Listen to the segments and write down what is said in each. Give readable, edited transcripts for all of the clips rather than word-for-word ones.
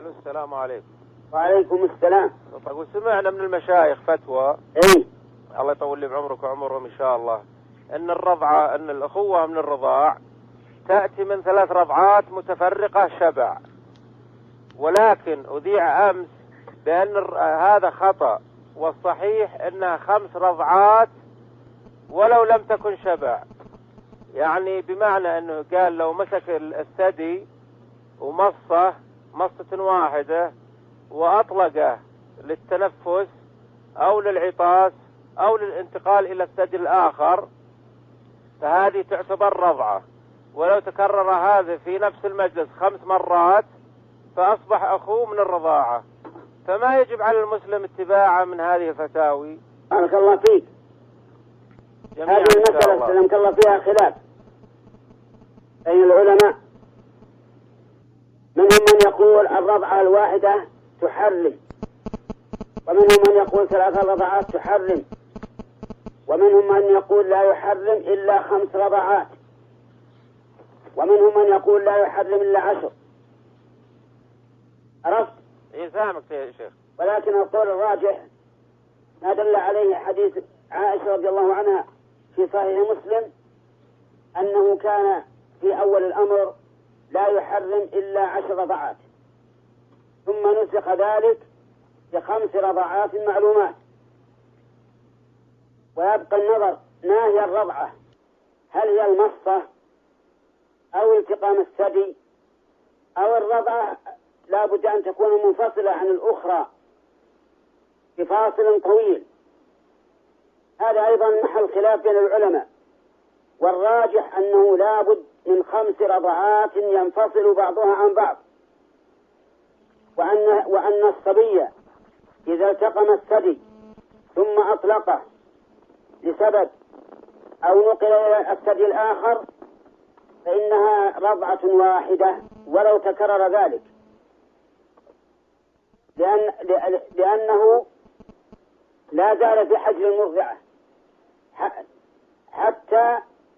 الو السلام عليكم. وعليكم السلام. طيب سمعنا من المشايخ فتوى الله يطول لي بعمرك وعمرهم ان شاء الله ان الرضعة ان الاخوة من الرضاع تأتي من 3 رضعات متفرقة شبع، ولكن اذيع امس بان هذا خطأ، والصحيح انها 5 رضعات ولو لم تكن شبع. يعني بمعنى انه قال لو مسك الثدي ومصة واحدة وأطلقه للتنفس أو للعطاس أو للانتقال إلى الثدي الآخر فهذه تعتبر رضعة، ولو تكرر هذا في نفس المجلس 5 مرات فأصبح أخوه من الرضاعة. فما يجب على المسلم اتباعه من هذه الفتاوي؟ بارك الله فيك. هذه المسألة سلمك الله فيها خلاف بين العلماء، منهم من يقول الرضعة الواحدة تحرم، ومنهم من يقول 3 رضعات تحرم، ومنهم من يقول لا يحرم إلا 5 رضعات، ومنهم من يقول لا يحرم إلا 10. عرفت؟ إيه فهمك يا شيخ. ولكن القول الراجح ما دل عليه حديث عائشة رضي الله عنها في صحيح مسلم أنه كان في أول الأمر لا يحرم إلا 10 رضعات، ثم نسخ ذلك ب5 رضعات معلومات. ويبقى النظر ما هي الرضعة، هل هي المصة أو التقام الثدي أو الرضعة لا بد أن تكون منفصلة عن الأخرى بفاصل طويل. هذا أيضا محل خلاف بين العلماء، والراجح أنه لا بد من 5 رضعات ينفصل بعضها عن بعض، وأن الصبي إذا التقم الثدي ثم أطلقه لسبب أو نقل إلى الثدي الآخر فإنها رضعة واحدة ولو تكرر ذلك، لأنه لا زال في حجر المرضعة حتى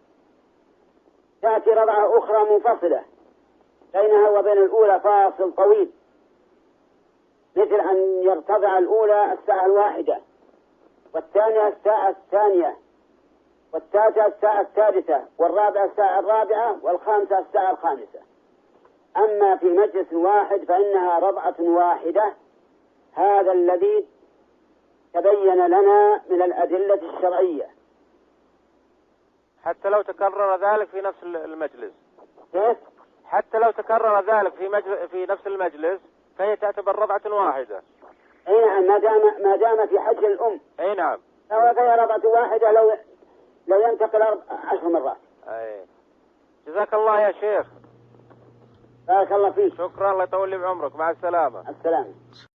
تأتي رضعة أخرى منفصلة بينها وبين الأولى فاصل طويل، مثل أن يرتضع الأولى الساعة 1 والثانية الساعة 2 والثالثة الساعة 3 والرابعة الساعة 4 والخامسة الساعة 5. أما في مجلس واحد فإنها رضعة واحدة. هذا الذي تبين لنا من الأدلة الشرعية. حتى لو تكرر ذلك في نفس المجلس؟ كيف؟ حتى لو تكرر ذلك في نفس المجلس فهي تعتبر رضعة واحدة. اي نعم، ما دام في حجر الأم. اي نعم. فهي رضعة واحدة لو ينتقل 10 مرات. اي. جزاك الله يا شيخ. بارك الله فيك. شكرا، الله يطول لي بعمرك. مع السلامة. السلام.